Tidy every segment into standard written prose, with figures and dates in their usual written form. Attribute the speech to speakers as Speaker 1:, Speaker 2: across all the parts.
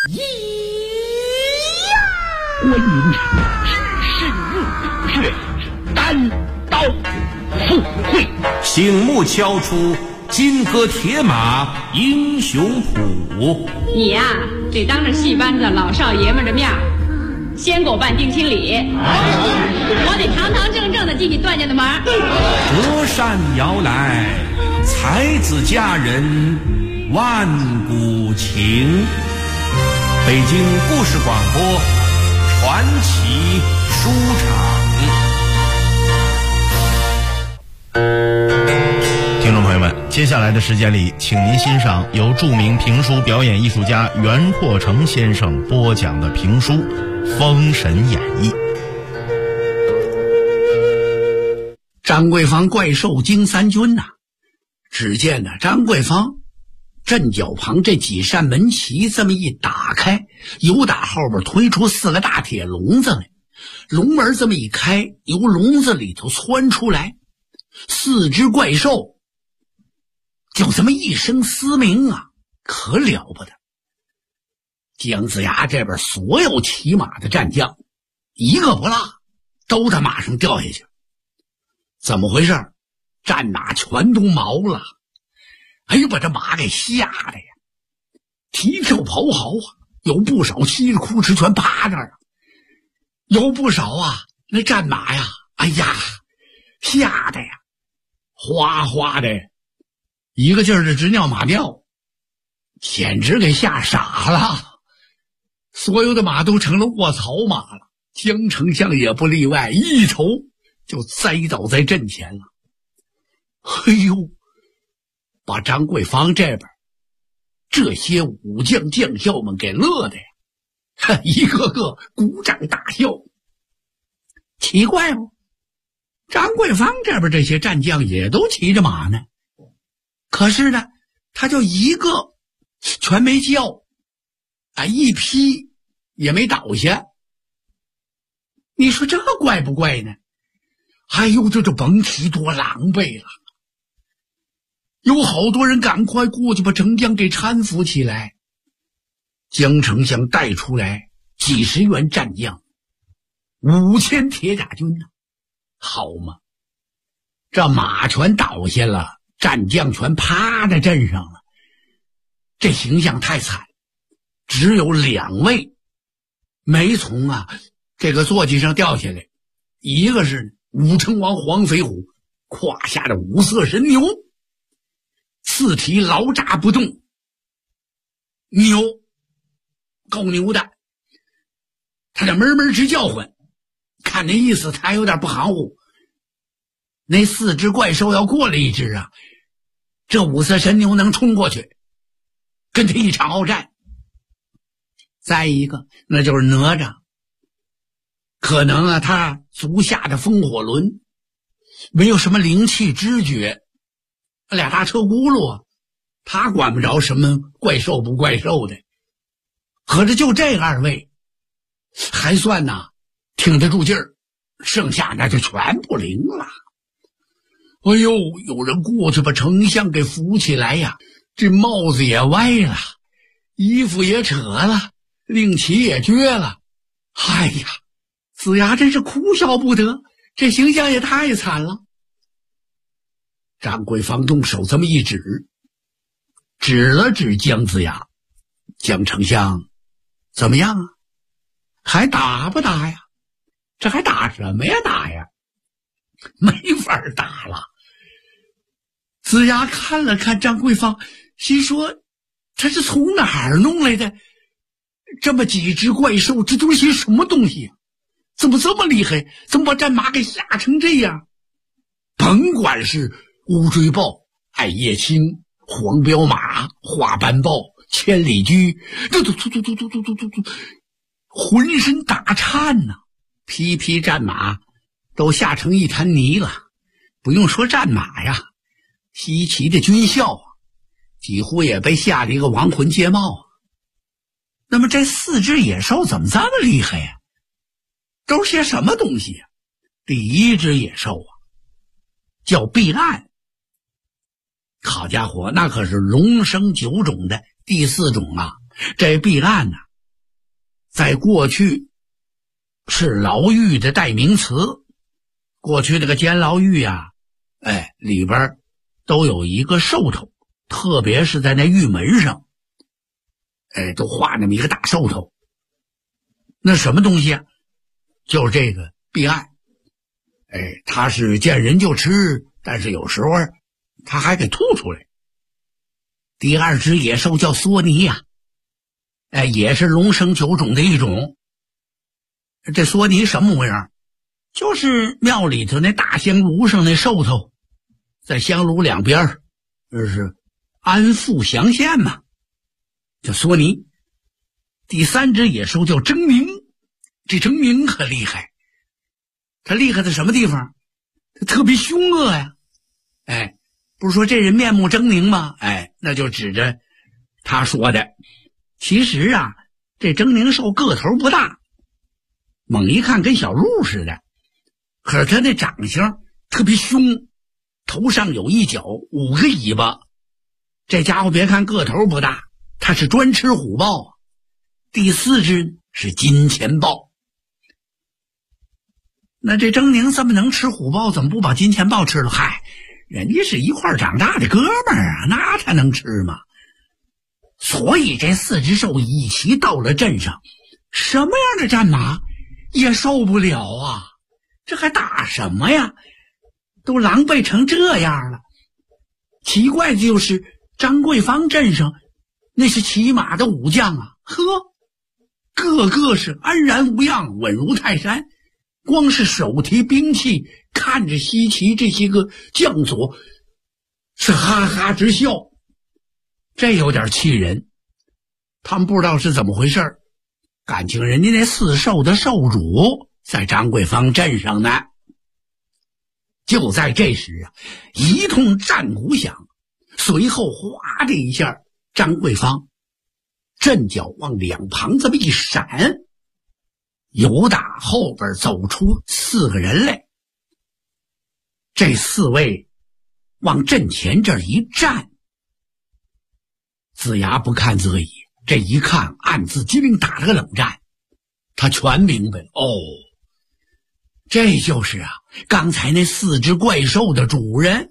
Speaker 1: 咿呀！观音只身入穴，单刀赴会，
Speaker 2: 醒目敲出金戈铁马英雄谱。
Speaker 3: 你呀，得当着戏班子老少爷们的面先给我办定亲礼，我得堂堂正正的进去段家的门。
Speaker 2: 折扇摇来，才子佳人万古情。北京故事广播传奇书场。
Speaker 4: 听众朋友们，接下来的时间里，请您欣赏由著名评书表演艺术家袁阔成先生播讲的评书《封神演义》。
Speaker 5: 张桂芳怪兽惊三军呐！只见张桂芳阵脚旁这几扇门旗这么一打开，由打后边推出4个大铁笼子来，笼门这么一开，由笼子里头窜出来4只怪兽，就这么一声嘶鸣啊，可了不得。姜子牙这边所有骑马的战将一个不落，都在马上掉下去。怎么回事？战马全都毛了，哎呦，把这马给吓得呀，啼跳咆嚎啊，有不少稀里哭哧全趴那儿啊，有不少啊那战马呀，哎呀，吓得呀哗哗的一个劲儿的直尿马尿，简直给吓傻了。所有的马都成了卧槽马了，姜丞相也不例外，一头就栽倒在阵前了。哎呦，把张桂芳这边这些武将将校们给乐的呀，一个个鼓掌大笑。奇怪不？张桂芳这边这些战将也都骑着马呢，可是呢，他就一个全没叫，一匹也没倒下。你说这怪不怪呢？哎呦，这甭提多狼狈了。有好多人赶快过去把丞相给搀扶起来。姜丞相带出来几十员战将，5000铁甲军呢，好嘛，这马全倒下了，战将全趴在阵上了，这形象太惨。只有2位没从这个坐骑上掉下来，一个是武成王黄飞虎胯下的5色神牛，四蹄老扎不动，牛够牛的，他这闷闷直叫唤，看那意思他有点不含糊。那4只怪兽要过来一只啊，这5色神牛能冲过去跟他一场鏖战。再一个那就是哪吒，可能他足下的风火轮没有什么灵气知觉，2大车轱辘他管不着什么怪兽不怪兽的。合着就这2位还算挺得住劲儿，剩下那就全不灵了。哎呦，有人过去把丞相给扶起来呀，这帽子也歪了，衣服也扯了，令旗也撅了。哎呀，子牙真是哭笑不得，这形象也太惨了。张桂芳动手这么一指了指姜子牙，姜丞相怎么样啊？还打不打呀？这还打什么呀？打呀，没法打了。子牙看了看张桂芳，心说他是从哪儿弄来的这么几只怪兽？这都是些什么东西啊？怎么这么厉害？怎么把战马给吓成这样？甭管是乌骓豹、艾叶青、黄骠马、花斑豹、千里驹，都浑身打颤呐，匹匹战马都吓成一滩泥了。不用说战马呀，西岐的军校几乎也被吓得一个亡魂皆冒。那么这4只野兽怎么这么厉害呀？都是些什么东西呀？第一只野兽叫碧烂，好家伙，那可是龙生9种的第4种啊！这碧烂在过去是牢狱的代名词。过去那个监牢狱啊，里边都有一个兽头，特别是在那狱门上，都画那么一个大兽头。那什么东西啊？就是这个避案。他是见人就吃，但是有时候他还给吐出来。第二只野兽叫索尼呀，也是龙生九种的一种。这索尼什么模样？就是庙里头那大香炉上那兽头，在香炉两边就是安富祥县嘛，叫索尼。第三只野兽叫狰狞，这狰狞可厉害，他厉害在什么地方？他特别凶恶呀。不是说这人面目狰狞吗？那就指着他说的。其实啊，这狰狞兽个头不大，猛一看跟小鹿似的，可是他那长相特别凶，头上有一角5个尾巴。这家伙别看个头不大，他是专吃虎豹啊。第4只是金钱豹。那这狰狞这么能吃虎豹，怎么不把金钱豹吃了？嗨，人家是一块长大的哥们儿啊，那他能吃吗？所以这4只兽一齐到了镇上，什么样的战马也受不了啊！这还打什么呀？都狼狈成这样了。奇怪的就是张桂芳镇上那是骑马的武将啊，个个是安然无恙，稳如泰山。光是手提兵器，看着西岐这些个将佐是哈哈直笑，这有点气人。他们不知道是怎么回事，感情人家那4兽的兽主在张桂芳镇上呢。就在这时啊，一通战鼓响，随后哗的一下，张桂芳阵脚往两旁这么一闪，由打后边走出4个人来。这4位往阵前这一站，子牙不看则已，这一看暗自机灵，打了个冷战。他全明白了，这就是啊刚才那4只怪兽的主人。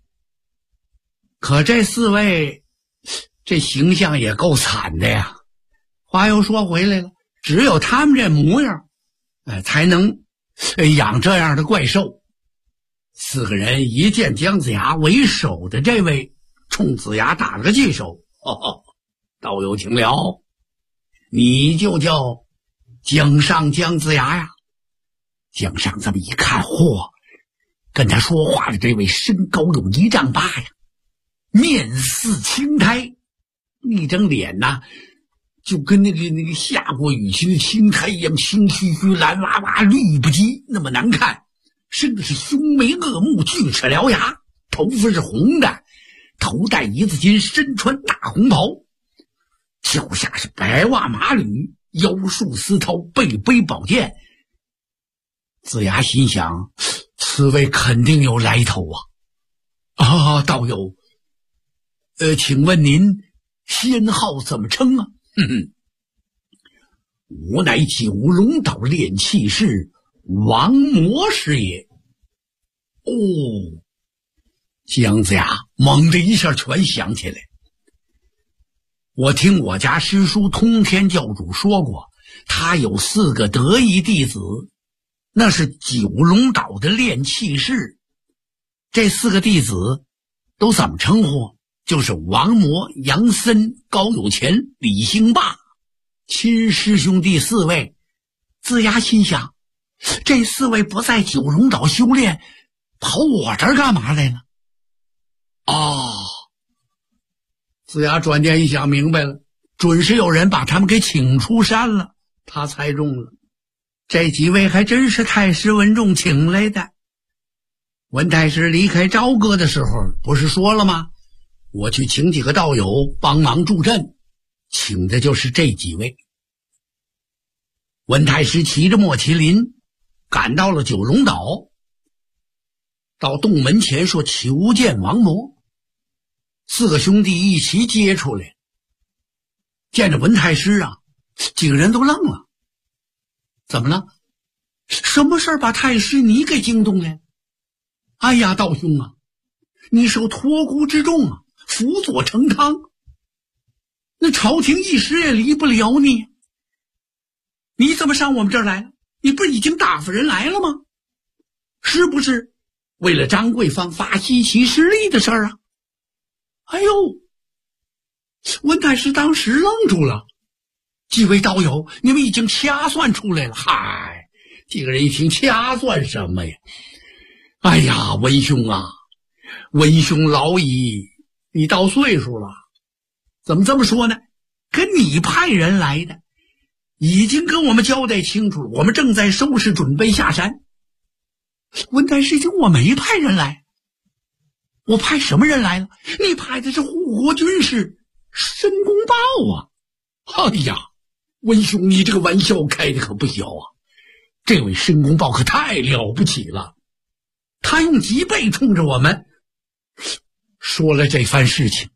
Speaker 5: 可这4位这形象也够惨的呀。话又说回来了，只有他们这模样才能养这样的怪兽。4个人一见姜子牙为首的这位，冲子牙打了个髻手。道友请了，你就叫姜尚姜子牙呀。姜尚这么一看，跟他说话的这位身高有1丈8呀，面似青苔，一张脸呐就跟那个下过雨期的青苔一样，青须须蓝哇哇绿不羁，那么难看。生的是凶眉恶目，锯齿獠牙，头发是红的，头戴1字巾，身穿大红袍，脚下是白袜马履，腰束丝绦，背背宝剑。子牙心想，此位肯定有来头啊！道友，请问您先号怎么称啊？吾乃九龙岛炼气士王魔师也。姜子牙猛的一下全想起来。我听我家师叔通天教主说过，他有4个得意弟子，那是九龙岛的炼气士。这4个弟子都怎么称呼？就是王魔、杨森、高有钱、李兴霸。亲师兄弟4位。子牙心想，这4位不在九龙岛修炼，跑我这儿干嘛来了？子牙转念一想明白了，准是有人把他们给请出山了。他猜中了，这几位还真是太师文仲请来的。文太师离开朝歌的时候不是说了吗？我去请几个道友帮忙助阵，请的就是这几位。文太师骑着莫麒麟赶到了九龙岛，到洞门前说求见王魔。4个兄弟一齐接出来，见着文太师啊，几个人都愣了。 怎么了？什么事儿把太师你给惊动了？哎呀，道兄啊，你受托孤之重啊，辅佐成汤，那朝廷一时也离不了你。你怎么上我们这儿来了？你不是已经打发人来了吗？是不是为了张桂芳发西岐失利的事儿啊？哎呦，文太师当时愣住了。几位道友，你们已经掐算出来了。嗨，几个人一听掐算什么呀？哎呀，文兄啊，文兄老矣，你到岁数了。怎么这么说呢？跟你派人来的，已经跟我们交代清楚了，我们正在收拾准备下山。文太师兄，我没派人来。我派什么人来了？你派的是护国军师申公豹啊！哎呀，文兄，你这个玩笑开的可不小啊！这位申公豹可太了不起了，他用脊背冲着我们说了这番事情。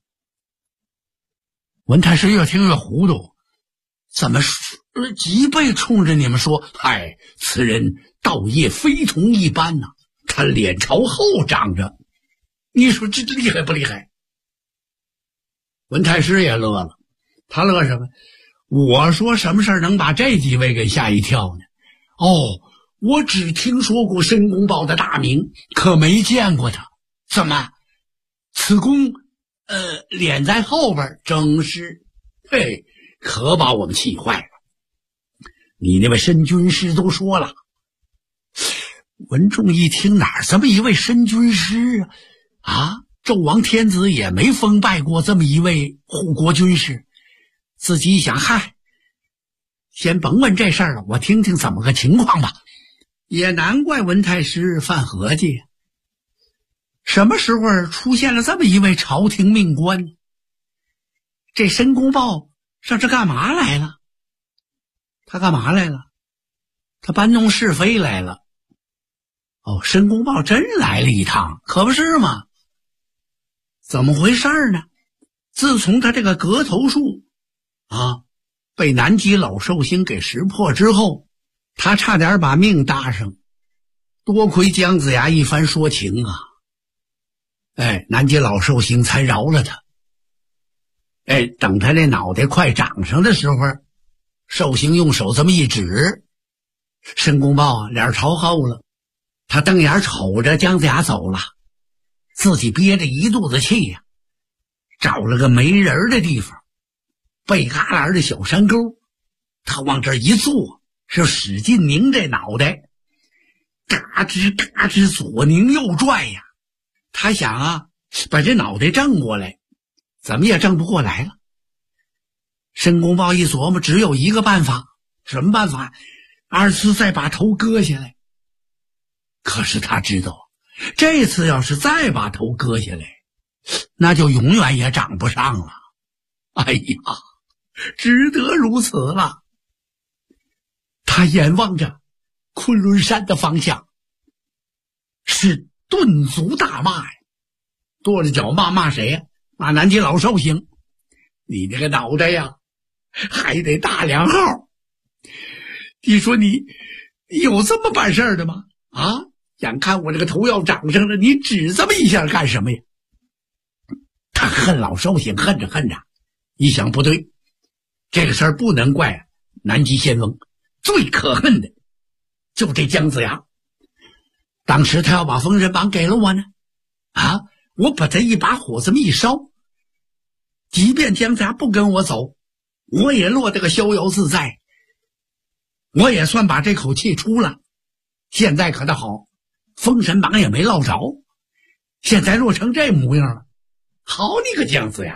Speaker 5: 文太师越听越糊涂，怎么脊背冲着你们说？嗨，此人道业非同一般呐，他脸朝后长着，你说这厉害不厉害？文太师也乐了，他乐什么？我说什么事儿能把这几位给吓一跳呢？哦，我只听说过申公豹的大名，可没见过他。怎么？此公脸在后边，正是，嘿，可把我们气坏了。你那位申军师都说了。文仲一听，哪儿这么一位申军师啊？纣王天子也没封拜过这么一位护国军师。自己一想，嗨，先甭问这事儿了，我听听怎么个情况吧。也难怪文太师犯合计，什么时候出现了这么一位朝廷命官？这申公豹上这干嘛来了？他干嘛来了？他搬弄是非来了。哦，申公豹真来了一趟，可不是吗？怎么回事呢？自从他这个格头术被南极老寿星给识破之后，他差点把命搭上，多亏姜子牙一番说情啊，南极老寿星才饶了他。等他那脑袋快长上的时候，寿星用手这么一指，申公豹脸朝后了，他瞪眼瞅着姜子牙走了，自己憋着一肚子气呀，找了个没人的地方，背旮旯的小山沟，他往这一坐，是使劲拧这脑袋，嘎吱嘎吱左拧右拽呀。他想啊，把这脑袋正过来，怎么也正不过来了。申公豹一琢磨，只有一个办法。什么办法？二次再把头割下来。可是他知道，这次要是再把头割下来，那就永远也长不上了。哎呀，只得如此了。他眼望着昆仑山的方向，是顿足大骂呀，跺着脚骂谁呀？骂南极老寿星。你这个脑袋呀，还得大2号。你说你有这么办事的吗？眼看我这个头要长上了，你指这么一下干什么呀？他恨老寿星，恨着恨着，一想不对，这个事儿不能怪南极仙翁，最可恨的就这姜子牙。当时他要把封神榜给了我呢，我把他一把火这么一烧，即便姜子牙不跟我走，我也落得个逍遥自在，我也算把这口气出了。现在可倒好，封神榜也没落着，现在落成这模样了。好你个姜子牙，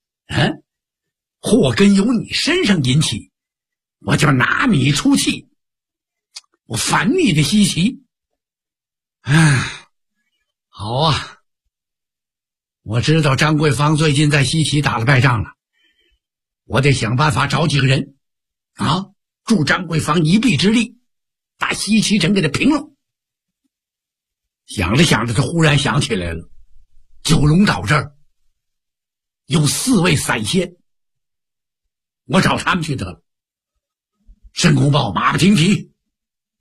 Speaker 5: 祸根由你身上引起，我就拿你出气，我反你的西岐。好啊，我知道张桂芳最近在西岐打了败仗了，我得想办法找几个人助张桂芳一臂之力，把西岐城给他平了。想着想着，他忽然想起来了，九龙岛这儿有4位散仙，我找他们去得了。申公豹马不停蹄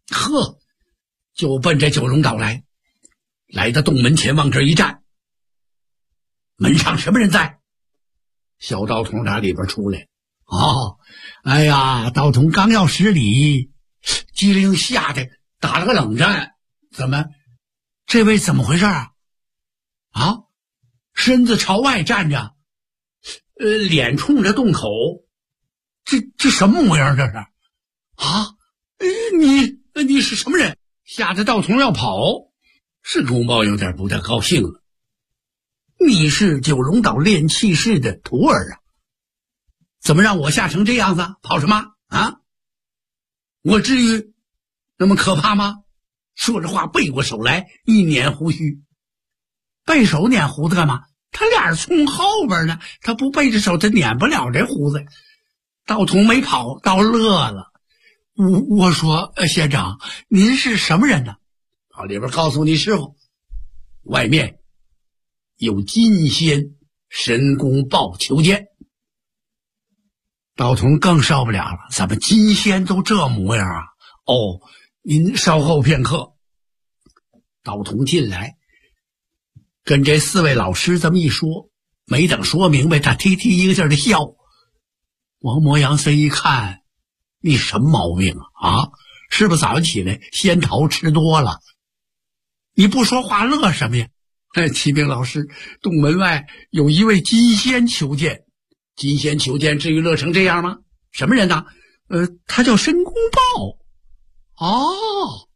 Speaker 5: 呵，就奔这九龙岛来。来到洞门前，往这一站，门上什么人在？小道童打里边出来。哦，哎呀，道童刚要施礼，机灵吓得打了个冷战。怎么，这位怎么回事啊？啊，身子朝外站着，脸冲着洞口，这什么模样这是？啊，你是什么人？吓得道童要跑。申公豹有点不太高兴了。你是九龙岛炼气士的徒儿啊？怎么让我吓成这样子？跑什么啊？我至于那么可怕吗？说着话背过手来，一捻胡须。背手捻胡子干嘛？他脸冲后边呢，他不背着手他捻不了这胡子。道童没跑，倒乐了。我说县长，您是什么人呢？到里边告诉你师傅，外面有金仙神功豹求见。道童更受不了了，怎么金仙都这模样啊？哦，您稍后片刻。道童进来，跟这4位老师这么一说，没等说明白，他提一个劲儿的笑。王摩杨森一看，你什么毛病啊？是不是早上起来仙桃吃多了？你不说话乐什么呀？启禀老师，洞门外有一位金仙求见。金仙求见，至于乐成这样吗？什么人呢？他叫申公豹。哦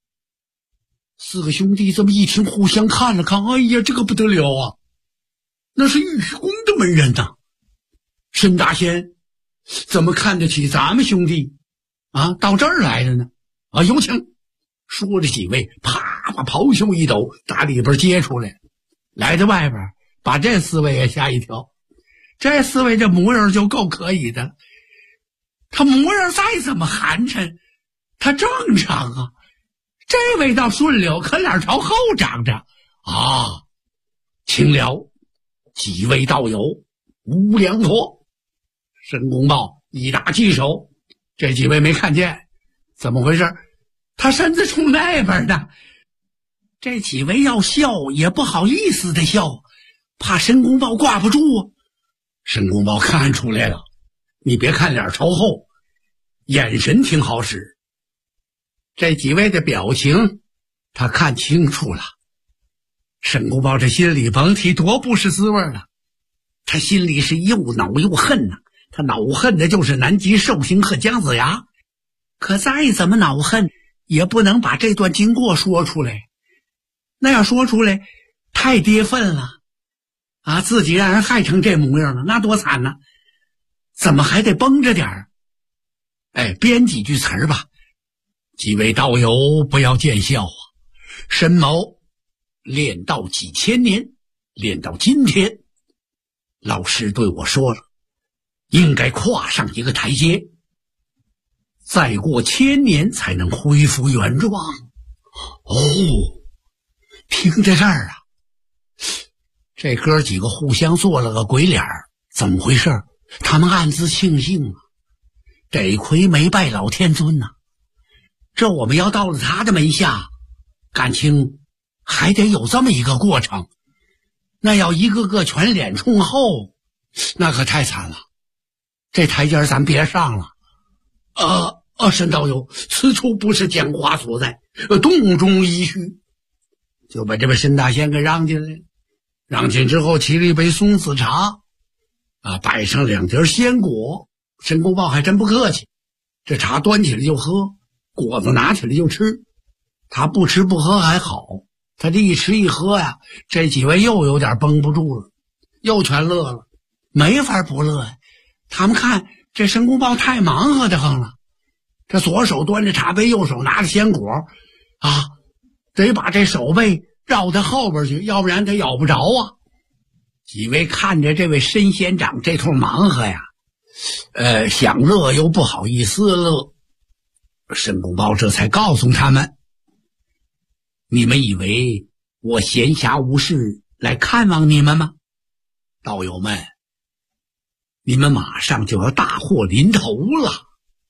Speaker 5: ，4个兄弟这么一听，互相看了看，哎呀，这个不得了啊！那是玉虚宫的门人呐。申大仙怎么看得起咱们兄弟啊？到这儿来了呢？啊，有请。说着几位啪把袍袖一抖，打里边接出来，来到外边，把这4位也吓一跳。这4位这模样就够可以的，他模样再怎么寒碜，他正常啊。这位倒顺溜，可脸朝后长着啊。请了几位道友，无量托。申公豹一打击手，这几位没看见，怎么回事？他身子冲那边呢。这几位要笑也不好意思的笑，怕申公豹挂不住啊。申公豹看出来了，你别看脸朝后，眼神挺好使。这几位的表情他看清楚了。申公豹这心里甭提多不是滋味了，他心里是又恼又恨呐。他恼恨的就是南极寿星和姜子牙，可再怎么恼恨也不能把这段经过说出来，那要说出来太跌份了啊！自己让人害成这模样了，那多惨呢！怎么还得绷着点儿？编几句词儿吧。几位道友不要见笑啊！申某练道几千年，练到今天，老师对我说了，应该跨上一个台阶，再过1000年才能恢复原状。哦，听在这儿啊，这哥几个互相做了个鬼脸儿，怎么回事？他们暗自庆幸啊，得亏没拜老天尊呐。这我们要到了他的门下，感情还得有这么一个过程，那要一个个全脸冲后，那可太惨了。这台阶咱别上了。申道友，此处不是讲话所在，洞中依序。就把这位申大仙给让进来了。让进之后，沏了一杯松子茶，摆上2碟鲜果。申公豹还真不客气，这茶端起来就喝，果子拿起来就吃。他不吃不喝还好，他这一吃一喝呀，这几位又有点绷不住了，又全乐了，没法不乐呀。他们看这申公豹太忙活的很了，这左手端着茶杯，右手拿着鲜果啊，得把这手背绕到后边去，要不然他咬不着啊。几位看着这位申仙长这通忙活呀，想乐又不好意思乐。申公豹这才告诉他们，你们以为我闲暇无事来看望你们吗？道友们，你们马上就要大祸临头了。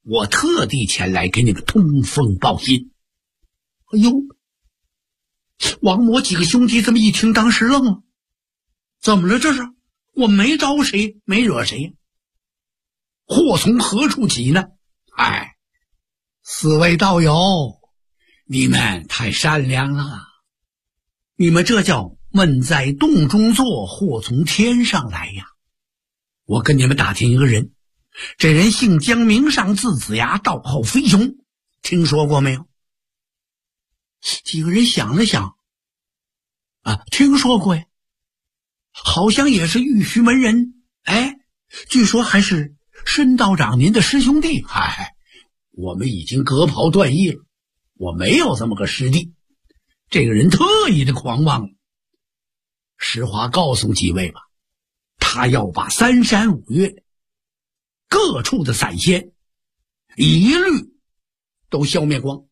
Speaker 5: 我特地前来给你们通风报信。哎呦，王某几个兄弟这么一听，当时愣了，怎么了这是？我没招谁，没惹谁，祸从何处起呢？哎，四位道友，你们太善良了，你们这叫闷在洞中坐，祸从天上来呀。我跟你们打听一个人，这人姓姜，名尚，字子牙，道号飞熊，听说过没有？几个人想了想，听说过呀，好像也是玉虚门人，据说还是申道长您的师兄弟。我们已经割袍断义了，我没有这么个师弟。这个人特意的狂妄，实话告诉几位吧，他要把3山5岳各处的散仙一律都消灭光。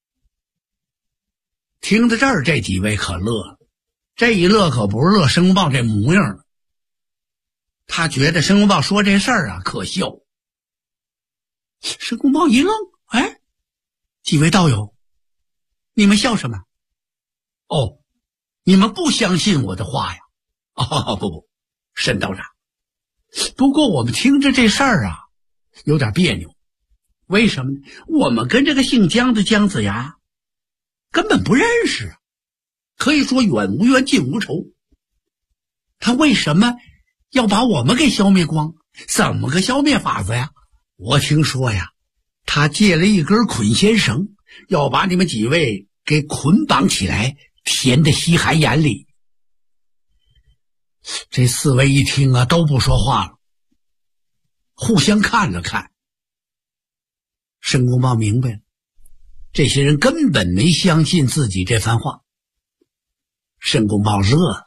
Speaker 5: 听到这儿，这几位可乐了，这一乐可不是乐申公豹这模样了，他觉得申公豹说这事儿可笑。申公豹一愣，几位道友，你们笑什么？你们不相信我的话呀？不，申道长，不过我们听着这事儿有点别扭。为什么呢？我们跟这个姓姜的姜子牙根本不认识，可以说远无冤近无仇。他为什么要把我们给消灭光？怎么个消灭法子呀？我听说呀，他借了一根捆仙绳，要把你们几位给捆绑起来，填在西海眼里。这四位一听都不说话了，互相看了看。申公豹明白了，这些人根本没相信自己这番话。申公豹乐了，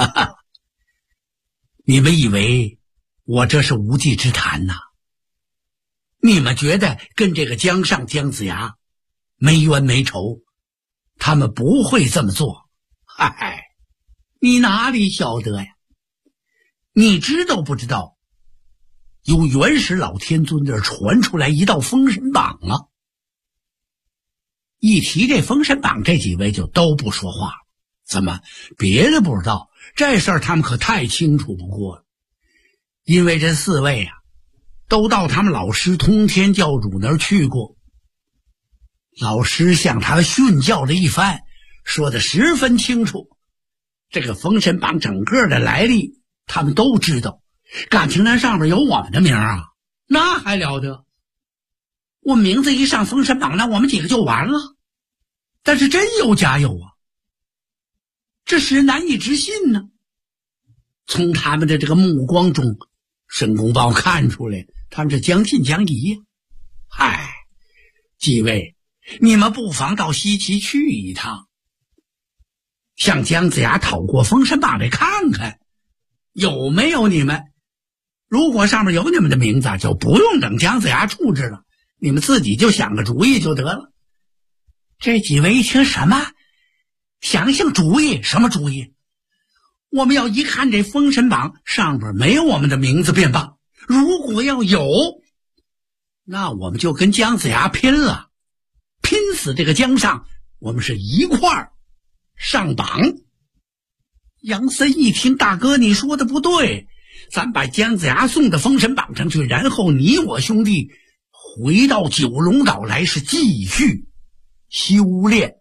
Speaker 5: 你们以为我这是无稽之谈呐？你们觉得跟这个姜尚姜子牙没冤没仇，他们不会这么做？你哪里晓得呀？你知道不知道，由元始老天尊这儿传出来一道封神榜啊！一提这封神榜，这几位就都不说话了。怎么别的不知道，这事儿他们可太清楚不过了。因为这四位都到他们老师通天教主那儿去过，老师向他们训教了一番，说得十分清楚。这个封神榜整个的来历他们都知道，感情那上面有我们的名那还了得？我名字一上封神榜，那我们几个就完了。但是真有假有这使人难以置信呢。从他们的这个目光中，申公豹看出来他们是将信将疑几位，你们不妨到西岐去一趟，向姜子牙讨过封神榜来看看有没有你们。如果上面有你们的名字，就不用等姜子牙处置了，你们自己就想个主意就得了。这几位一听，什么想主意？什么主意？我们要一看这封神榜上边没有我们的名字便罢，如果要有，那我们就跟姜子牙拼了，拼死这个姜尚，我们是一块儿上榜。杨森一听，大哥你说的不对，咱把姜子牙送到封神榜上去，然后你我兄弟回到九龙岛来，是继续修炼。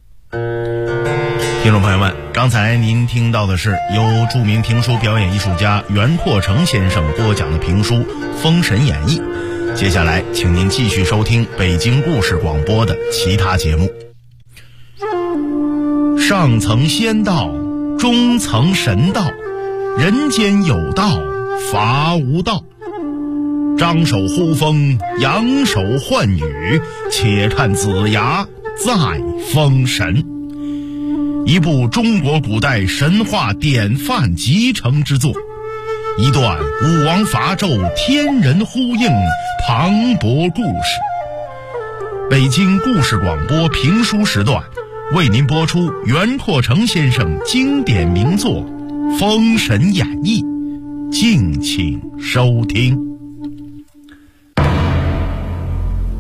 Speaker 4: 听众朋友们，刚才您听到的是由著名评书表演艺术家袁阔成先生播讲的评书《封神演义》。接下来请您继续收听北京故事广播的其他节目。上层仙道，中层神道，人间有道，法无道。张手呼风，扬手唤雨，且看子牙在封神。一部中国古代神话典范集成之作，一段武王伐纣天人呼应磅礴故事。北京故事广播评书时段为您播出袁阔成先生经典名作《封神演义》，敬请收听。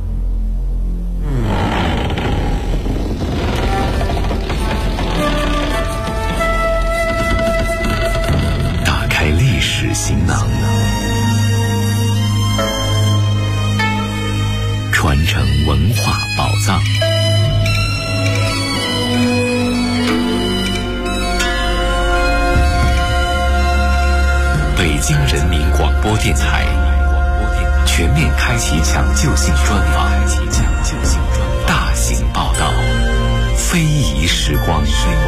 Speaker 6: 京人民广播电台全面开启抢救性专访，大型报道，非遗时光。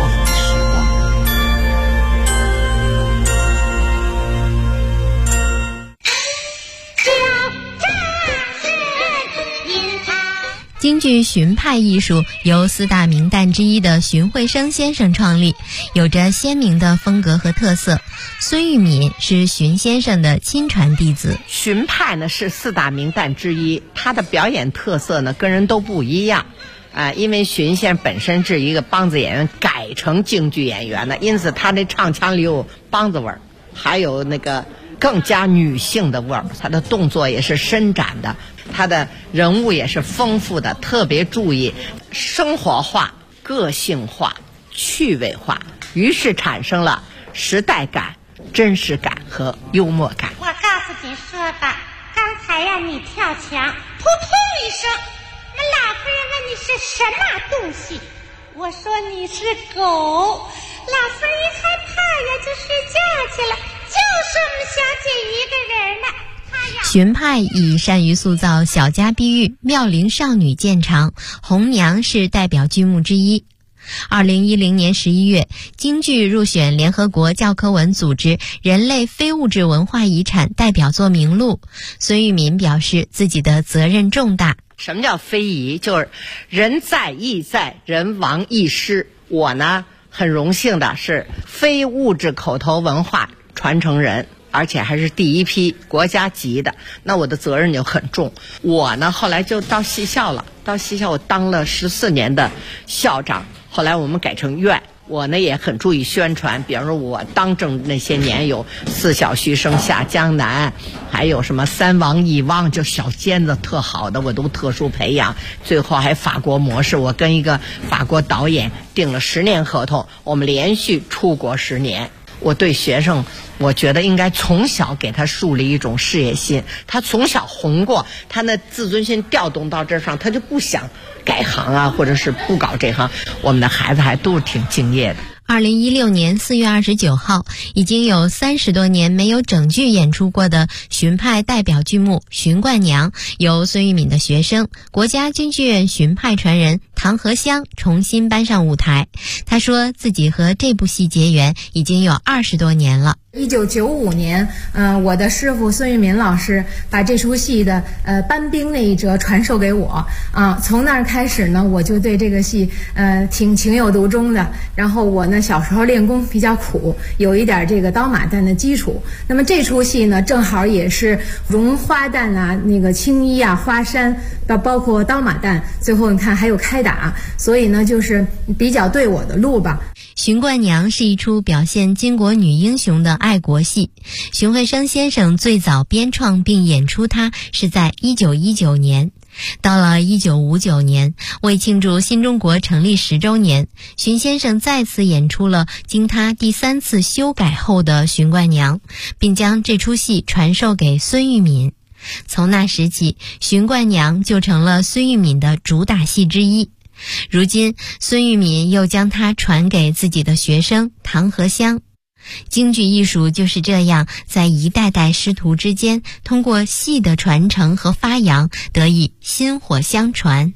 Speaker 7: 京剧荀派艺术由4大名旦之一的荀慧生先生创立，有着鲜明的风格和特色。孙玉敏是荀先生的亲传弟子。
Speaker 8: 荀派呢是4大名旦之一，他的表演特色呢跟人都不一样。因为荀先生本身是一个梆子演员改成京剧演员的，因此他的唱腔里有梆子味儿，还有那个更加女性的味儿，他的动作也是伸展的，他的人物也是丰富的，特别注意生活化、个性化、趣味化，于是产生了时代感、真实感和幽默感。
Speaker 9: 我告诉你说吧，刚才呀你跳墙，扑通一声，那老夫人问你是什么东西，我说你是狗，老夫人一害怕呀就睡觉去了，就是我们小姐一个人呢。
Speaker 7: 荀派以善于塑造小家碧玉、妙龄少女见长，红娘是代表剧目之一。2010年11月，京剧入选联合国教科文组织人类非物质文化遗产代表作名录。孙玉敏表示自己的责任重大。
Speaker 8: 什么叫非遗？就是人在亦在，人亡亦失。我呢很荣幸的是非物质口头文化传承人，而且还是第一批国家级的，那我的责任就很重。我呢后来就到戏校了，到戏校我当了14年的校长，后来我们改成院。我呢也很注意宣传，比方说我当政那些年有4小须生下江南，还有什么3王1汪，就小尖子特好的我都特殊培养，最后还法国模式，我跟一个法国导演订了10年合同，我们连续出国10年。我对学生，我觉得应该从小给他树立一种事业心，他从小红过，他那自尊心调动到这上，他就不想改行啊，或者是不搞这行。我们的孩子还都是挺敬业的。
Speaker 7: 2016年4月29号，已经有30多年没有整剧演出过的荀派代表剧目《荀冠娘》，由孙玉敏的学生、国家京剧院荀派传人唐和香重新搬上舞台。他说自己和这部戏结缘已经有20多年了。
Speaker 10: 1995年，我的师傅孙玉敏老师把这出戏的搬兵那一折传授给我从那儿开始呢，我就对这个戏挺情有独钟的。然后我呢小时候练功比较苦，有一点这个刀马旦的基础。那么这出戏呢，正好也是绒花旦啊、那个青衣啊、花衫，包括刀马旦，最后你看还有开打，所以呢就是比较对我的路吧。
Speaker 7: 荀冠娘是一出表现巾帼女英雄的爱国戏，荀慧生先生最早编创并演出它是在1919年。到了1959年，为庆祝新中国成立10周年，荀先生再次演出了经他第3次修改后的荀冠娘，并将这出戏传授给孙玉敏。从那时起，荀冠娘就成了孙玉敏的主打戏之一。如今孙玉敏又将它传给自己的学生唐和香。京剧艺术就是这样，在一代代师徒之间，通过戏的传承和发扬，得以薪火相传。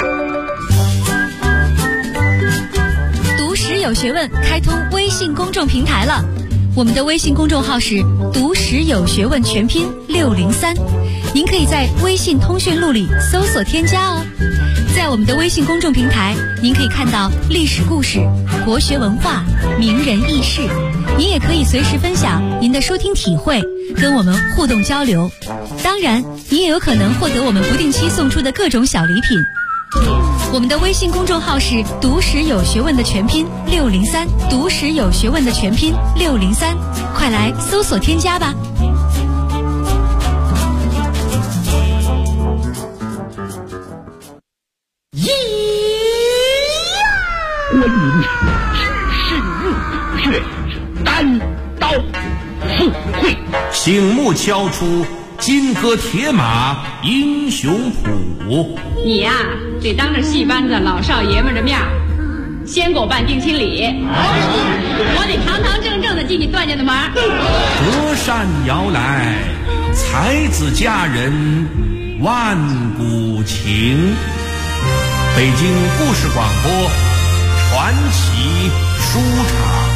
Speaker 11: 读史有学问开通微信公众平台了，我们的微信公众号是读史有学问全拼603，您可以在微信通讯录里搜索添加哦。在我们的微信公众平台，您可以看到历史故事、国学文化、名人轶事，您也可以随时分享您的收听体会，跟我们互动交流。当然，您也有可能获得我们不定期送出的各种小礼品。我们的微信公众号是读史有学问的全拼603，读史有学问的全拼603，快来搜索添加吧。
Speaker 1: 关云知识入血，单刀赴会，
Speaker 2: 醒目敲出金戈铁马英雄谱。
Speaker 3: 你呀，得当着戏班子老少爷们的面， 先给我办定亲礼，我得堂堂正正的进你段家的门。
Speaker 2: 隔山遥来，才子佳人万古情。北京故事广播传奇书场。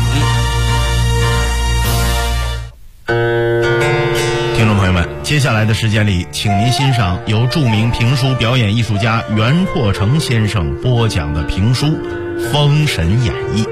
Speaker 4: 听众朋友们，接下来的时间里，请您欣赏由著名评书表演艺术家袁阔成先生播讲的评书《封神演义》。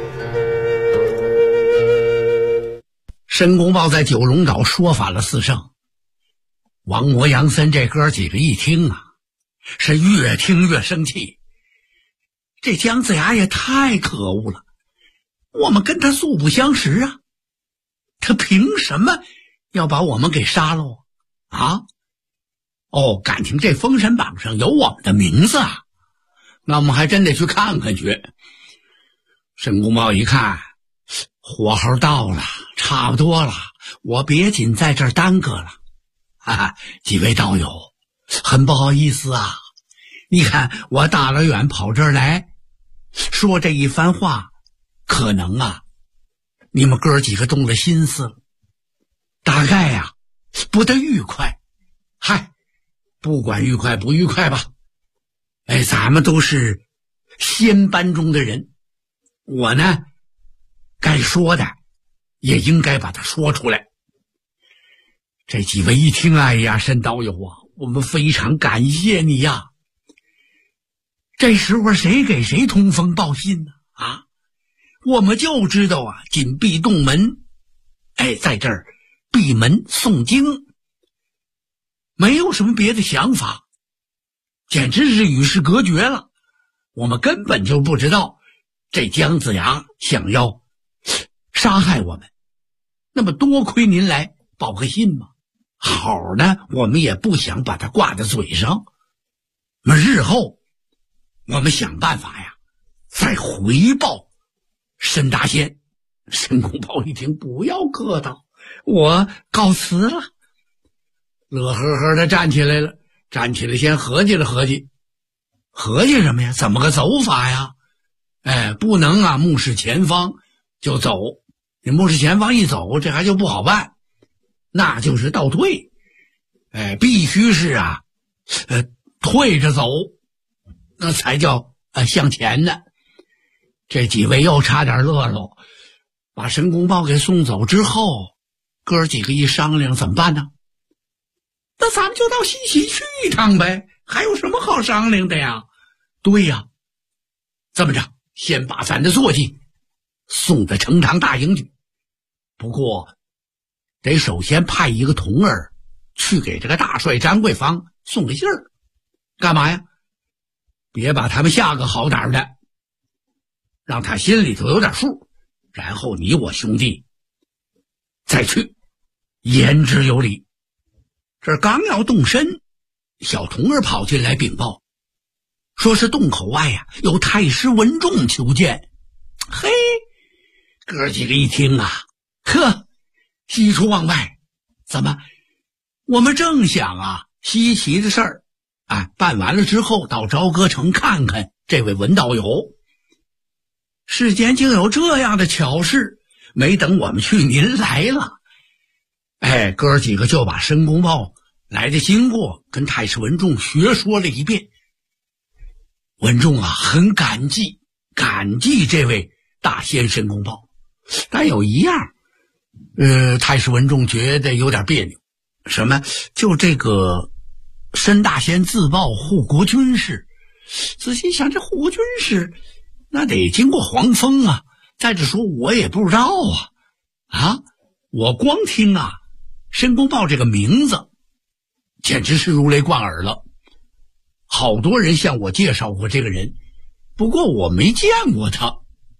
Speaker 5: 申公豹在九龙岛说法了4声，王模杨森这哥几个一听啊，是越听越生气。这姜子牙也太可恶了，我们跟他素不相识啊，他凭什么要把我们给杀了啊？哦，感情这封神榜上有我们的名字啊，那我们还真得去看看去。申公豹一看火候到了，差不多了，我别仅在这儿耽搁了啊！几位道友，很不好意思啊，你看我大老远跑这儿来说这一番话，可能啊你们哥几个动了心思了，大概呀不得愉快。嗨，不管愉快不愉快吧，咱们都是仙班中的人，我呢该说的也应该把它说出来。这几位一听，哎呀，申道友啊，我们非常感谢你呀。这时候谁给谁通风报信呢？啊，我们就知道啊，紧闭洞门，在这儿闭门诵经，没有什么别的想法，简直是与世隔绝了。我们根本就不知道这姜子牙想要杀害我们，那么多亏您来报个信嘛。好呢，我们也不想把它挂在嘴上，那么日后我们想办法呀再回报申大仙。申公豹一听，不要客套，我告辞了，乐呵呵的站起来了。站起来先合计了合计，合计什么呀？怎么个走法呀？不能啊目视前方就走，你目视前方一走，这还就不好办，那就是倒退。必须是啊退着走，那才叫向前呢。这几位又差点乐喽。把申公豹给送走之后，哥几个一商量，怎么办呢？那咱们就到西岐去一趟呗，还有什么好商量的呀？对呀，这么着，先把咱的坐骑送到成堂大营去。不过得首先派一个童儿去给这个大帅张桂芳送个信儿。干嘛呀？别把他们吓个好歹的，让他心里头有点数，然后你我兄弟再去，言之有理。这刚要动身，小童儿跑进来禀报，说是洞口外呀有太师文仲求见。嘿，哥几个一听啊，呵，喜出望外。怎么？我们正想啊西岐的事儿办完了之后到朝歌城看看这位文道友，世间竟有这样的巧事，没等我们去您来了。哥几个就把申公豹来的经过跟太师文仲学说了一遍。文仲啊很感激这位大仙申公豹，但有一样太师文仲觉得有点别扭。什么？就这个申大仙自报护国军师，仔细想，这护国军师那得经过黄蜂啊，再者说我也不知道我光听申公豹这个名字简直是如雷贯耳了，好多人向我介绍过这个人，不过我没见过他。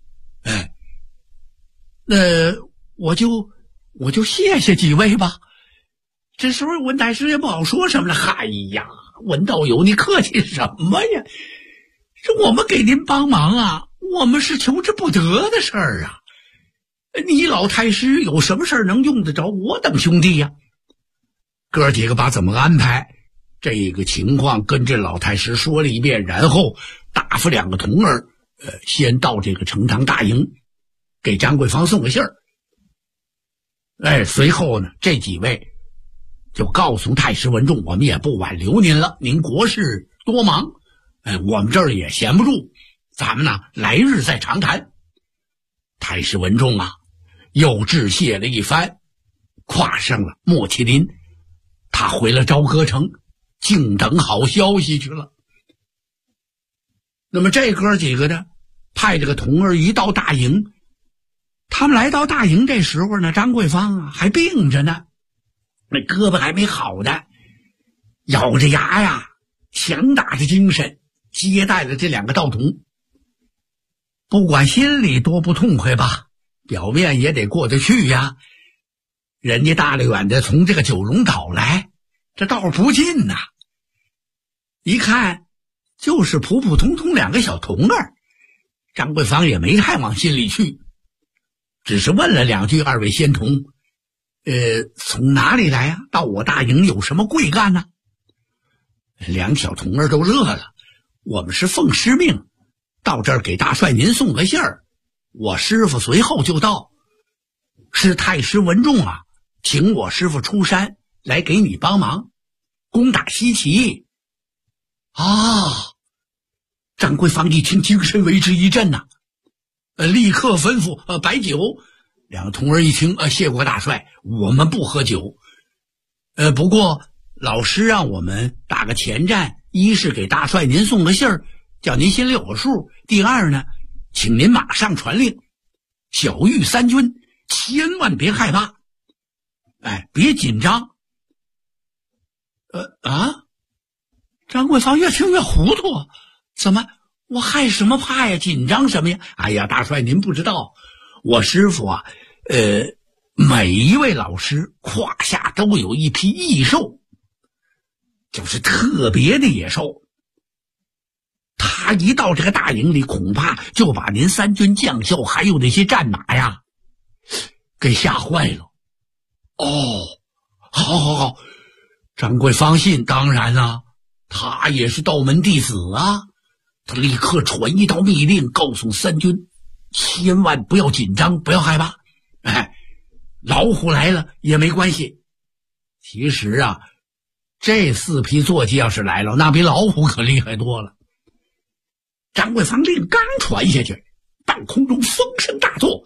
Speaker 5: 我就谢谢几位吧。这时候文大师也不好说什么了。嗨呀，文道友你客气什么呀，这我们给您帮忙我们是求之不得的事儿你老太师有什么事儿能用得着我等兄弟呀？哥几个把怎么安排这个情况跟这老太师说了一遍，然后答复两个童儿先到这个成汤大营，给张桂芳送个信儿。随后呢，这几位就告诉太师文仲，我们也不挽留您了，您国事多忙，我们这儿也闲不住，咱们呢来日再长谈。太师文仲啊，又致谢了一番，跨上了莫麒麟，他回了朝歌城，静等好消息去了。那么这哥几个呢，派这个童儿一到大营，他们来到大营这时候呢，张桂芳啊还病着呢，那胳膊还没好呢，咬着牙呀，强打着精神接待了这两个道童。不管心里多不痛快吧，表面也得过得去呀。人家大老远的从这个九龙岛来，这道不近呐。一看就是普普通通两个小童儿，张桂芳也没太往心里去，只是问了两句二位仙童，从哪里来啊？到我大营有什么贵干呢？两小童儿都乐了，我们是奉师命到这儿给大帅您送个信儿，我师傅随后就到，是太师文仲啊，请我师傅出山来给你帮忙攻打西岐。张桂芳一听，精神为之一振呐，立刻吩咐摆酒。两个童儿一听，谢过大帅，我们不喝酒。不过老师让我们打个前站，一是给大帅您送个信儿，叫您心里有个数；第二呢，请您马上传令，小玉三军千万别害怕，别紧张。张桂芳越听越糊涂啊，怎么我害什么怕呀？紧张什么呀？哎呀，大帅您不知道，我师傅啊，每一位老师胯下都有一匹异兽，就是特别的野兽。他一到这个大营里，恐怕就把您三军将校还有那些战马呀给吓坏了。好，张桂芳信，当然啊，他也是道门弟子啊。他立刻传一道密令，告诉三军千万不要紧张，不要害怕，老虎来了也没关系。其实啊，这4匹坐骑要是来了，那比老虎可厉害多了。张桂芳令刚传下去，半空中风声大作，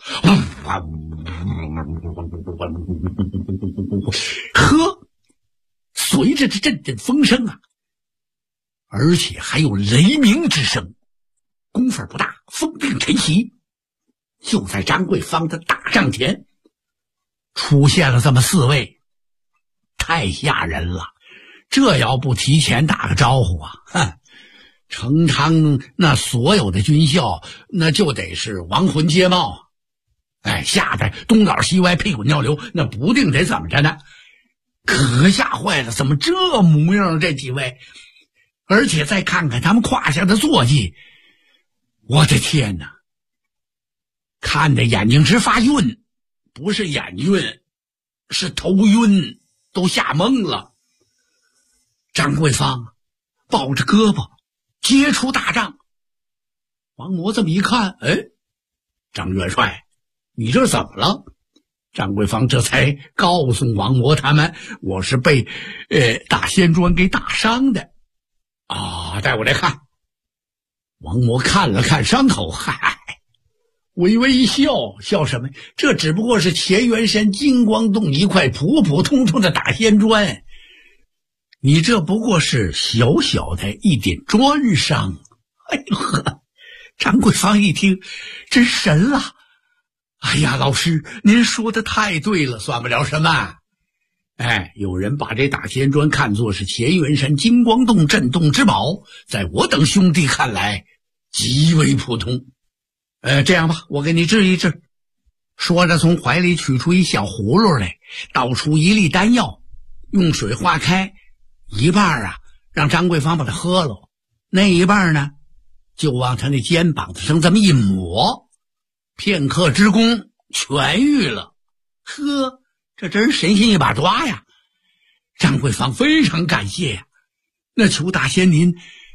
Speaker 5: 随着这阵阵风声啊，而且还有雷鸣之声，功夫不大，风并晨袭。就在张桂芳的大帐前出现了这么4位，太吓人了。这要不提前打个招呼啊，成昌那所有的军校那就得是亡魂皆冒，吓得东倒西歪，屁滚尿流，那不定得怎么着呢。可吓坏了，怎么这模样这几位？而且再看看他们胯下的坐骑，我的天哪，看得眼睛直发晕，不是眼晕，是头晕，都吓懵了。张桂芳抱着胳膊接出大帐，王模这么一看，张元帅，你这怎么了？张桂芳这才告诉王模他们，我是被大仙砖给打伤的。带我来看。王模看了看伤口，微微一笑，笑什么？这只不过是乾元山金光洞一块普普通通的大仙砖，你这不过是小小的一点砖伤。张桂芳一听，真神了。老师您说的太对了，算不了什么。有人把这大仙砖看作是乾元山金光洞镇洞之宝，在我等兄弟看来极为普通。这样吧，我给你治一治。说着从怀里取出一小葫芦来，倒出一粒丹药，用水化开，一半啊让张桂芳把它喝了，那一半呢就往他那肩膀子上这么一抹，片刻之功痊愈了。这真是神仙一把抓呀！张桂芳非常感谢呀，那求大仙您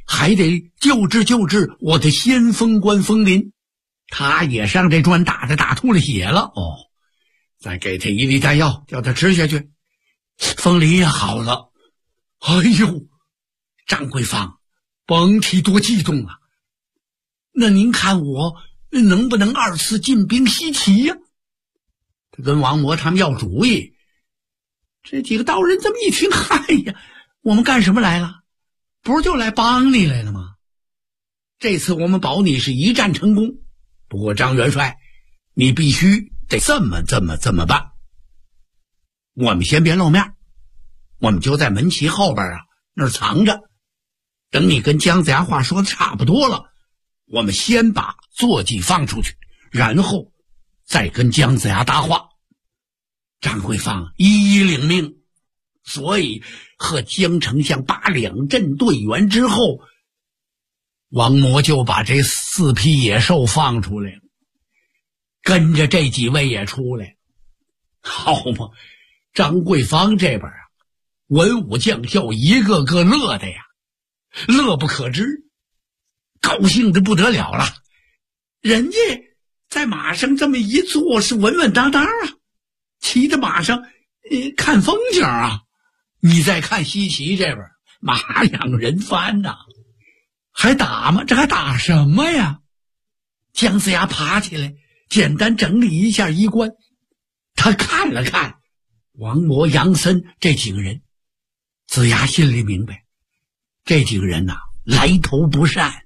Speaker 5: 还得救治我的先锋官风林，他也上这砖打吐了血了。哦，再给他一粒丹药，叫他吃下去，风林也好了。哎呦，张桂芳，甭提多激动了。那您看我能不能2次进兵西岐呀？他跟王魔他们要主意。这几个道人这么一听，嗨呀，我们干什么来了？不是就来帮你来了吗？这次我们保你是一战成功，不过张元帅，你必须得这么办。我们先别露面，我们就在门旗后边那儿藏着，等你跟姜子牙话说的差不多了，我们先把坐骑放出去，然后再跟姜子牙搭话。张桂芳一一领命，所以和姜丞相把两阵对圆之后，王魔就把这4匹野兽放出来了，跟着这几位也出来。好嘛，张桂芳这边文武将校一个个乐的呀，乐不可支，高兴的不得了了。人家在马上这么一坐，是稳稳当当骑着马上看风景你再看西岐这边马仰人翻还打吗？这还打什么呀？姜子牙爬起来简单整理一下衣冠，他看了看王魔、杨森这几个人，子牙心里明白，这几个人来头不善。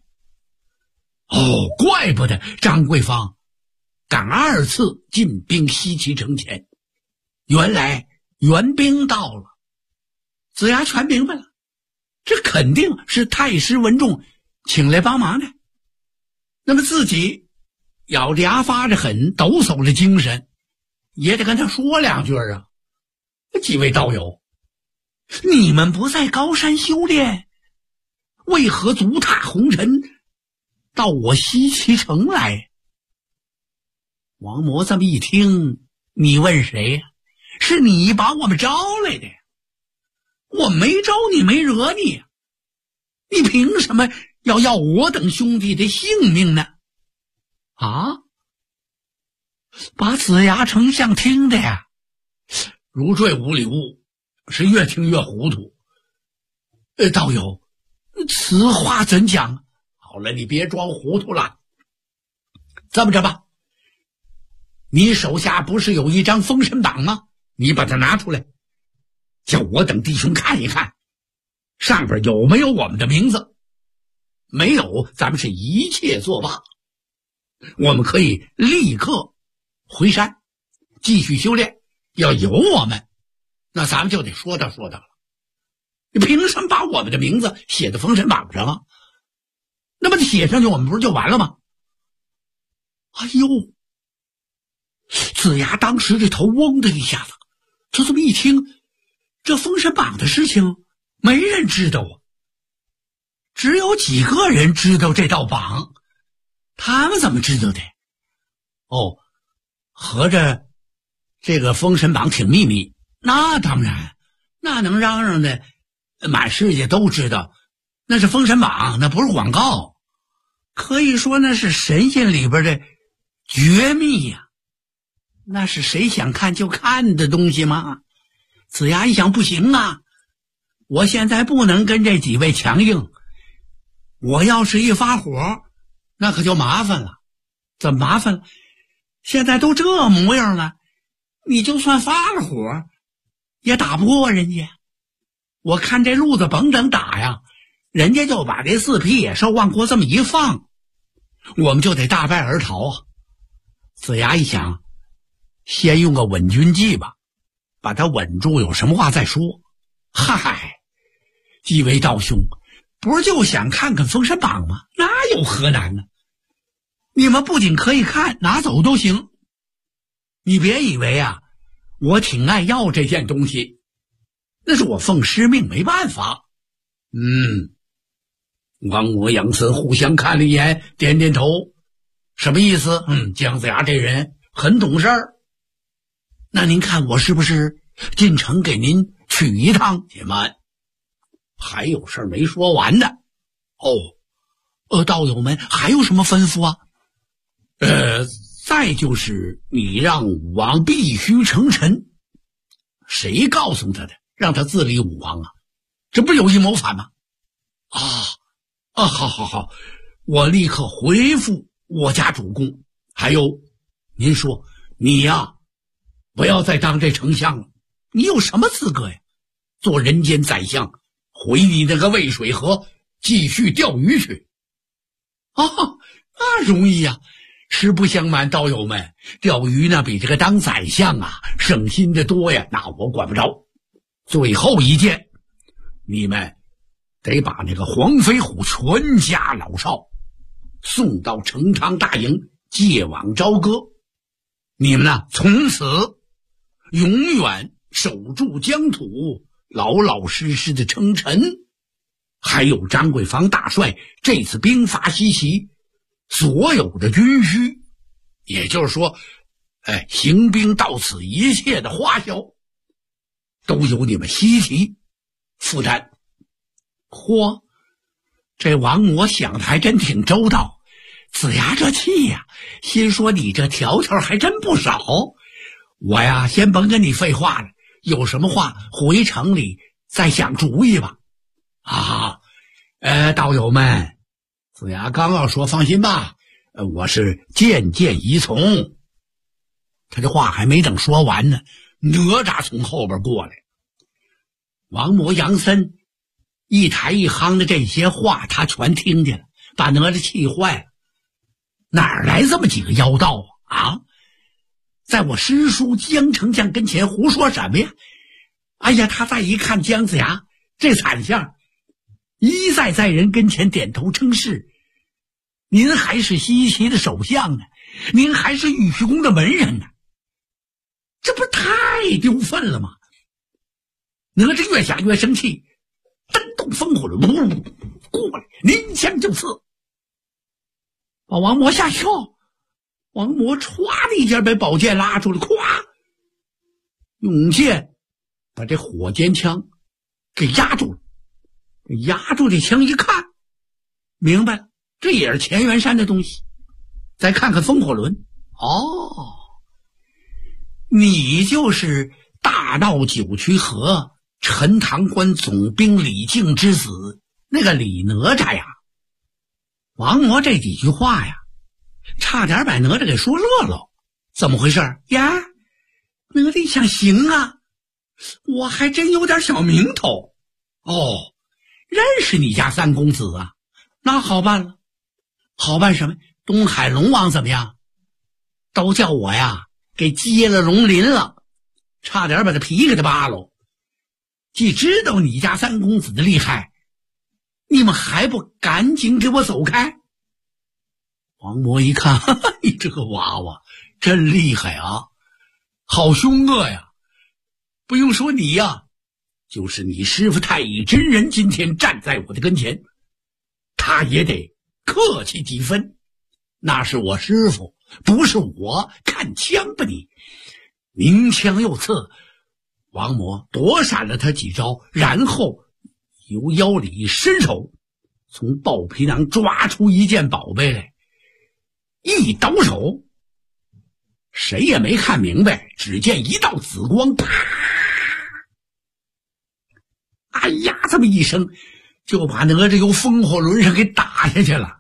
Speaker 5: 怪不得张桂芳敢2次进兵西岐城前，原来援兵到了。子牙全明白了，这肯定是太师文仲请来帮忙的。那么自己咬着牙发着狠，抖擞着精神，也得跟他说2句几位道友，你们不在高山修炼，为何足踏红尘到我西岐城来？王魔这么一听，你问谁呀？是你把我们招来的，我没招你，没惹你，你凭什么要我等兄弟的性命呢？把子牙丞相听的呀如坠五里雾，是越听越糊涂。道友，此话怎讲？好了，你别装糊涂了。这么着吧，你手下不是有一张封神榜吗？你把它拿出来，叫我等弟兄看一看，上边有没有我们的名字？没有，咱们是一切作罢。我们可以立刻回山继续修炼。要有我们，那咱们就得说道了。你凭什么把我们的名字写在封神榜上那么写上去我们不是就完了吗？哎呦，子牙当时这头嗡的一下子，就这么一听，这封神榜的事情没人知道只有几个人知道这道榜，他们怎么知道的？合着这个封神榜挺秘密，那当然，那能嚷嚷的满世界都知道，那是封神榜，那不是广告，可以说那是神仙里边的绝密那是谁想看就看的东西吗？子牙一想，不行我现在不能跟这几位强硬，我要是一发火，那可就麻烦了。怎么麻烦了？现在都这模样了，你就算发了火也打不过人家。我看这路子甭整打人家就把这4匹野兽往过这么一放，我们就得大败而逃子牙一想，先用个稳军计吧，把他稳住，有什么话再说。嗨，几位道兄，不是就想看看封神榜吗？那有何难呢？你们不仅可以看，拿走都行。你别以为我挺爱要这件东西，那是我奉师命没办法。王魔、杨森互相看了一眼，点点头，什么意思？姜子牙这人很懂事儿。那您看我是不是进城给您取一趟？且慢，还有事儿没说完呢。 道友们还有什么吩咐啊？再就是你让武王必须成臣。谁告诉他的？让他自立武王啊？这不有意谋反吗？好，我立刻回复我家主公。还有，您说你呀，不要再当这丞相了，你有什么资格呀？做人间宰相，回你那个渭水河继续钓鱼去。那容易呀。实不相瞒，道友们，钓鱼呢比这个当宰相啊省心的多呀，那我管不着。最后一件，你们得把那个黄飞虎全家老少送到成昌大营借往朝歌。你们呢从此永远守住疆土，老老实实的称臣。还有张桂芳大帅这次兵发西岐，所有的军需，也就是说行兵到此一切的花销，都由你们西岐负担。这王母想的还真挺周到。子牙这气呀，心说你这条条还真不少。我呀先甭跟你废话了，有什么话回城里再想主意吧。道友们，子牙刚要说放心吧，我是渐渐依从。他这话还没等说完呢，哪吒从后边过来。王母杨森一抬一夯的这些话他全听见了，把哪吒气坏了。哪来这么几个妖道啊？在我师叔姜丞相跟前胡说什么呀？他再一看姜子牙这惨相，一再在人跟前点头称是。您还是西岐的首相呢，您还是玉虚宫的门人呢，这不太丢份了吗？哪吒越想越生气，蹬动风火轮过来，拎枪就刺，把王魔吓跳。王魔歘的一下把宝剑拉出来，咵，用剑把这火尖枪给压住了。压住这枪一看，明白了，这也是乾元山的东西。再看看风火轮，你就是大闹九曲河陈塘关总兵李靖之子那个李哪吒呀。王魔这几句话呀，差点把哪吒给说乐了。怎么回事呀？哪吒一想，行啊，我还真有点小名头。认识你家三公子啊，那好办了。好办什么？东海龙王怎么样？都叫我呀给接了龙鳞了，差点把他皮给他扒了。既知道你家三公子的厉害，你们还不赶紧给我走开？王魔一看，你这个娃娃真厉害啊，好凶恶呀。不用说你呀，就是你师父太乙真人今天站在我的跟前，他也得客气几分。那是我师父，不是我，看枪吧你。明枪又刺，王魔躲闪了他几招，然后由腰里伸手从豹皮囊抓出一件宝贝来，一倒手，谁也没看明白，只见一道紫光，啪！这么一声就把哪吒由风火轮上给打下去了。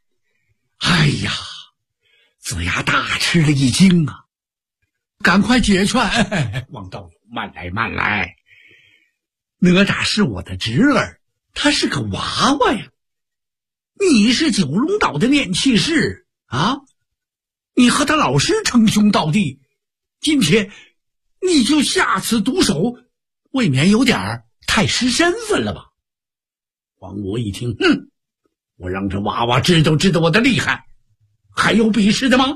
Speaker 5: 子牙大吃了一惊啊，赶快解劝，王道友慢来慢来，哪吒是我的侄儿，他是个娃娃呀。你是九龙岛的炼气士啊，你和他老师称兄道弟，今天你就下此毒手，未免有点太失身份了吧？王魔一听，我让这娃娃知道我的厉害，还有比试的吗？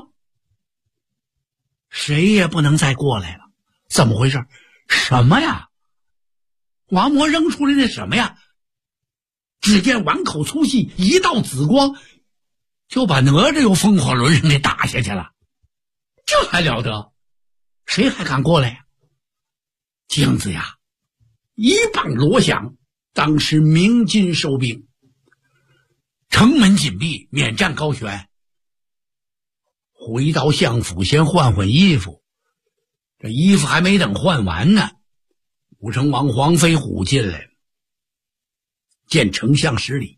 Speaker 5: 谁也不能再过来了。怎么回事？什么呀？王魔扔出来的什么呀？只见碗口粗细，一道紫光就把哪吒由风火轮上给打下去了。这还了得？谁还敢过来呀？姜子牙一棒锣响，当时鸣金收兵。 城门紧闭，免战高悬。回到相府先换换衣服，这衣服还没等换完呢，武成王黄飞虎进来了，见丞相施礼。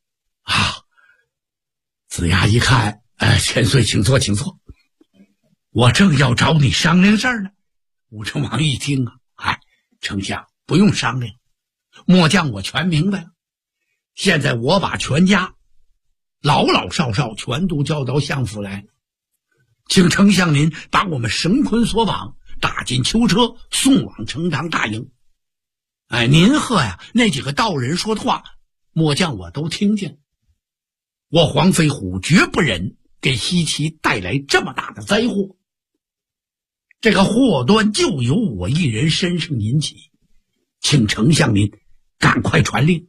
Speaker 5: 子牙一看，千岁请坐请坐，我正要找你商量事儿呢。武成王一听丞相不用商量，末将我全明白了。现在我把全家老老少少全都叫到相府来，请丞相您把我们绳捆索绑，打进囚车，送往城堂大营。您和那几个道人说的话，末将我都听见。我黄飞虎绝不忍给西岐带来这么大的灾祸，这个祸端就由我一人身上引起，请丞相您赶快传令。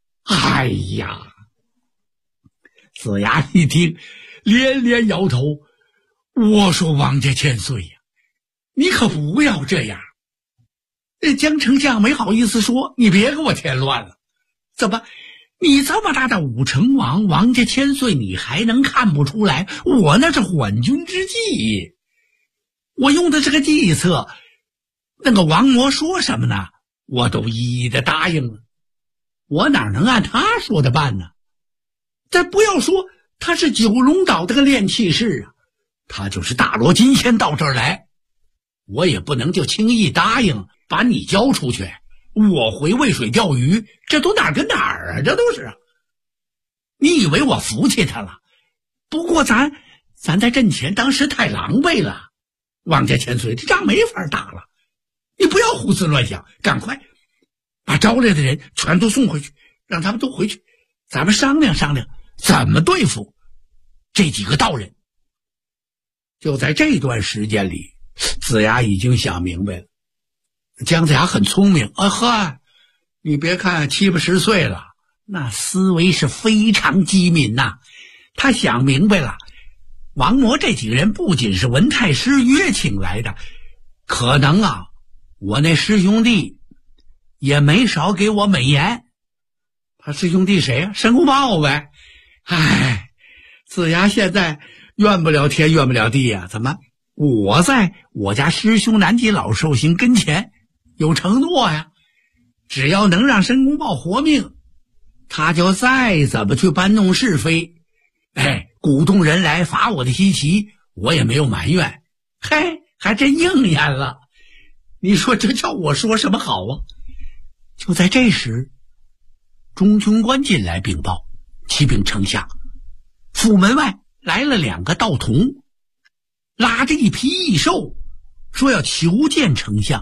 Speaker 5: 子牙一听连连摇头，我说王家千岁呀，你可不要这样。江丞相没好意思说，你别给我添乱了。怎么你这么大的武成王，王家千岁你还能看不出来我那是缓军之计？我用的这个计策，那个王魔说什么呢，我都一一的答应了，我哪能按他说的办呢？这不要说他是九龙岛这个炼气士啊，他就是大罗金仙到这儿来，我也不能就轻易答应把你交出去，我回渭水钓鱼，这都哪儿跟哪儿啊？这都是你以为我服气他了？不过咱在阵前当时太狼狈了，王家千岁，这仗没法打了，你不要胡思乱想，赶快把招来的人全都送回去，让他们都回去，咱们商量商量怎么对付这几个道人。就在这段时间里，子牙已经想明白了。姜子牙很聪明你别看70、80岁了，那思维是非常机敏呐。他想明白了，王魔这几个人不仅是文太师约请来的，可能我那师兄弟也没少给我美言。他师兄弟谁申公豹呗。子牙现在怨不了天怨不了地呀，怎么我在我家师兄南极老寿星跟前有承诺呀，只要能让申公豹活命，他就再怎么去搬弄是非，鼓动人来伐我的西岐，我也没有埋怨。还真应验了，你说这叫我说什么好啊？就在这时，中军官进来禀报，启禀丞相，府门外来了2个道童，拉着一匹异兽，说要求见丞相。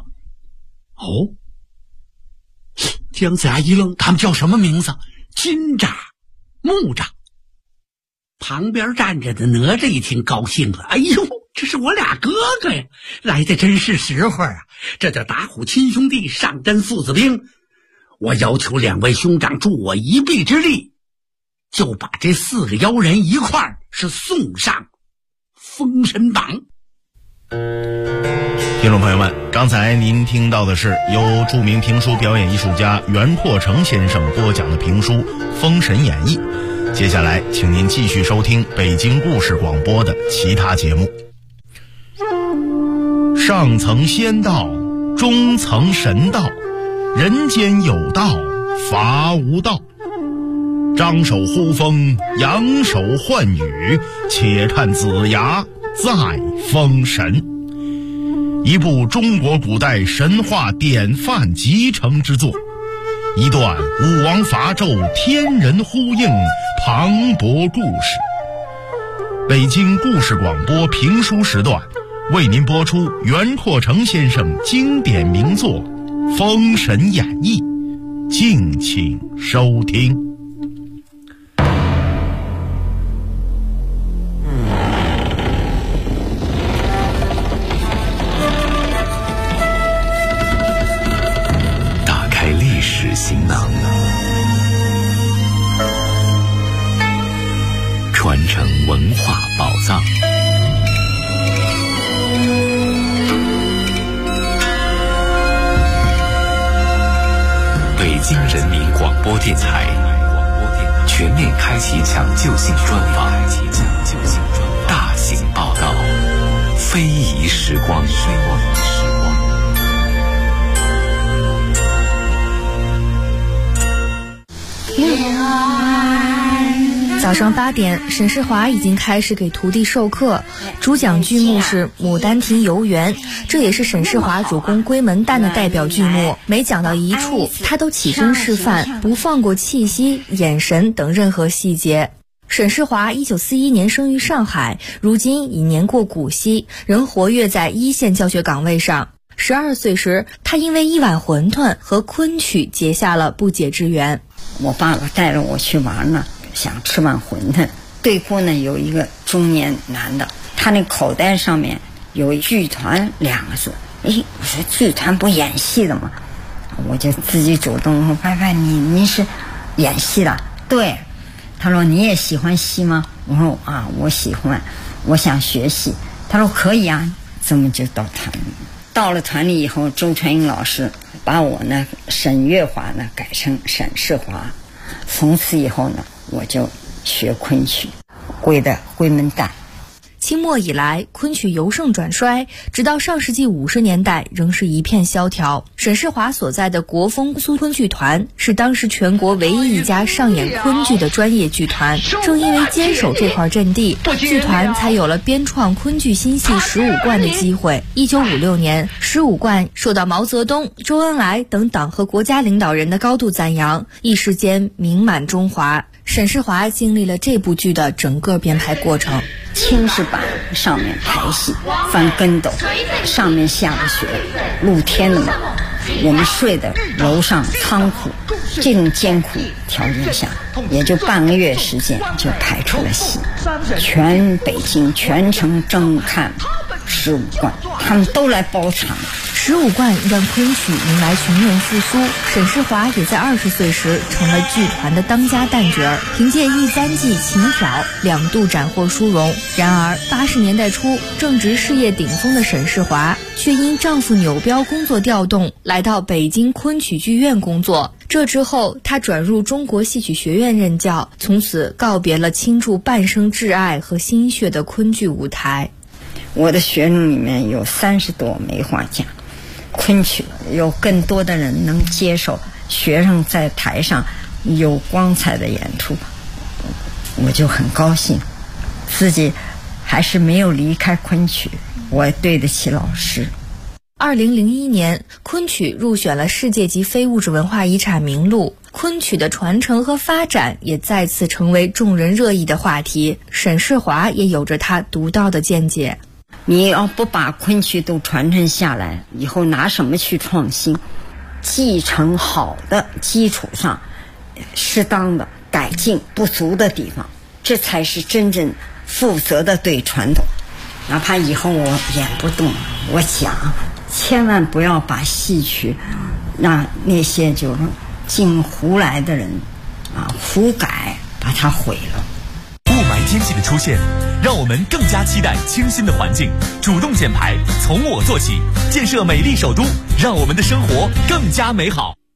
Speaker 5: 姜子牙一愣，他们叫什么名字？金吒、木吒。旁边站着的哪吒一听高兴了，这是我俩哥哥呀，来的真是时候啊！这叫打虎亲兄弟，上阵父子兵。我要求2位兄长助我一臂之力，就把这4个妖人一块儿是送上封神榜。
Speaker 4: 听众朋友们，刚才您听到的是由著名评书表演艺术家袁阔成先生播讲的评书《封神演义》。接下来请您继续收听北京故事广播的其他节目。上层仙道，中层神道，人间有道，伐无道。张手呼风，扬手唤雨，且看子牙再封神。一部中国古代神话典范集成之作，一段武王伐纣天人呼应磅礴故事。北京故事广播评书时段为您播出袁阔成先生经典名作《封神演义》，敬请收听。
Speaker 6: 打开历史行囊，传承文化宝藏。北京人民广播电台全面开启抢救性专访，大型报道，非遗时光。
Speaker 12: 早上8点，沈世华已经开始给徒弟授课，主讲剧目是《牡丹亭游园》，这也是沈世华主攻闺门旦的代表剧目。每讲到一处，他都起身示范，不放过气息、眼神等任何细节。沈世华1941年生于上海，如今已年过古稀，仍活跃在一线教学岗位上。12岁时，他因为一碗馄饨和昆曲结下了不解之缘。
Speaker 13: 我爸爸带着我去玩呢，想吃碗馄饨。对过呢有一个中年男的，他那口袋上面有剧团2个字。我说剧团不演戏的吗？我就自己主动说：“伯伯，你是演戏的？”对。他说：“你也喜欢戏吗？”我说：“啊，我喜欢，我想学戏。”他说：“可以啊。”这么就到团里。到了团里以后，周传英老师把我呢沈月华呢改成沈世华。从此以后呢，我就学昆曲，归的闺门旦。
Speaker 12: 清末以来，昆曲由盛转衰，直到上世纪50年代仍是一片萧条。沈世华所在的国风苏昆剧团是当时全国唯一一家上演昆剧的专业剧团。正因为坚守这块阵地，剧团才有了编创昆剧新戏15贯的机会。1956年，15贯受到毛泽东、周恩来等党和国家领导人的高度赞扬，一时间名满中华。沈世华经历了这部剧的整个编排过程。
Speaker 13: 青石板上面排戏，翻跟斗，上面下着雪，露天的嘛。我们睡的楼上仓库，这种艰苦条件下，也就半个月时间就排出了戏。全北京全城争看15贯，他们都来包场。
Speaker 12: 15贯让昆曲迎来全面复苏，沈世华也在20岁时成了剧团的当家旦角，凭借一簪记琴挑2度斩获殊荣。然而80年代初，正值事业顶峰的沈世华却因丈夫扭标工作调动，来到北京昆曲剧院工作。这之后，他转入中国戏曲学院任教，从此告别了倾注半生挚爱和心血的昆剧舞台。
Speaker 13: 我的学生里面有30多梅花奖，昆曲有更多的人能接受学生在台上有光彩的演出，我就很高兴。自己还是没有离开昆曲，我对得起老师。
Speaker 12: 2001年，昆曲入选了世界级非物质文化遗产名录，昆曲的传承和发展也再次成为众人热议的话题。沈世华也有着他独到的见解。
Speaker 13: 你要不把昆曲都传承下来，以后拿什么去创新？继承好的基础上，适当的改进不足的地方，这才是真正负责的对传统。哪怕以后我演不动，我想千万不要把戏曲让那些就是进胡来的人胡改，把它毁了。
Speaker 14: 雾霾天气的出现，让我们更加期待清新的环境，主动减排，从我做起，建设美丽首都，让我们的生活更加美好。